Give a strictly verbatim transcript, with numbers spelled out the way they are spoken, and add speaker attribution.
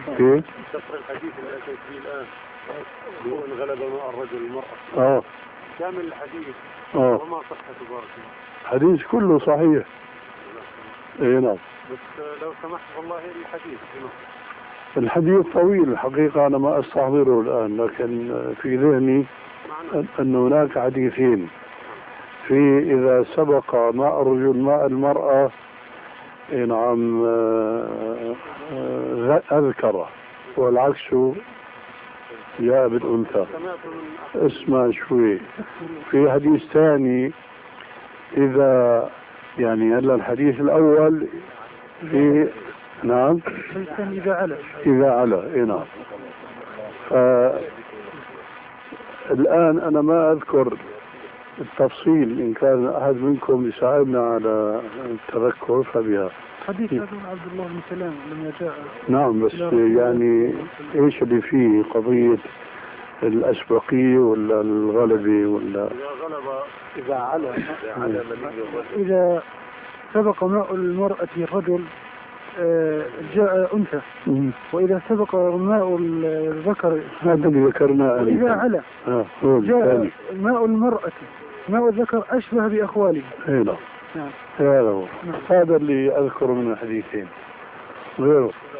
Speaker 1: كيف؟
Speaker 2: تقرأ الحديث اللي أتيت فيه الآن هو إن غلب ماء الرجل المرأة.
Speaker 1: اه
Speaker 2: كامل الحديث.
Speaker 1: اه
Speaker 2: وما صحته بارك الله.
Speaker 1: الحديث كله صحيح. اي نعم.
Speaker 2: بس لو سمحت والله الحديث هنا.
Speaker 1: الحديث طويل الحقيقة، أنا ما أستحضره الآن، لكن في ذهني أن هناك حديثين في إذا سبق ماء الرجل ماء المرأة. نعم أذكره، والعكس جاء بالأنثى. اسمع شوي، في حديث ثاني إذا يعني هلا الحديث الأول في نعم
Speaker 3: إذا على
Speaker 1: إذا على إيه نعم. الآن أنا ما أذكر التفصيل، إن كان أحد منكم يساعدنا على التذكر فبها.
Speaker 3: حديث عبد الله بن سلام لما جاء.
Speaker 1: نعم بس يعني إيش اللي فيه قضية الأسبقية ولا الغلبة ولا
Speaker 2: إذا غلب إذا على على
Speaker 3: إذا سبق ماء المرأة الرجل جاء أنثى، وإذا سبق ماء الذكر
Speaker 1: هذا اللي ذكرناه.
Speaker 3: إذا على
Speaker 1: آه.
Speaker 3: جاء ماء المرأة ماء الذكر أشبه بأخواله.
Speaker 1: نعم. هذا هو. هذا اللي أذكره من الحديثين غيره.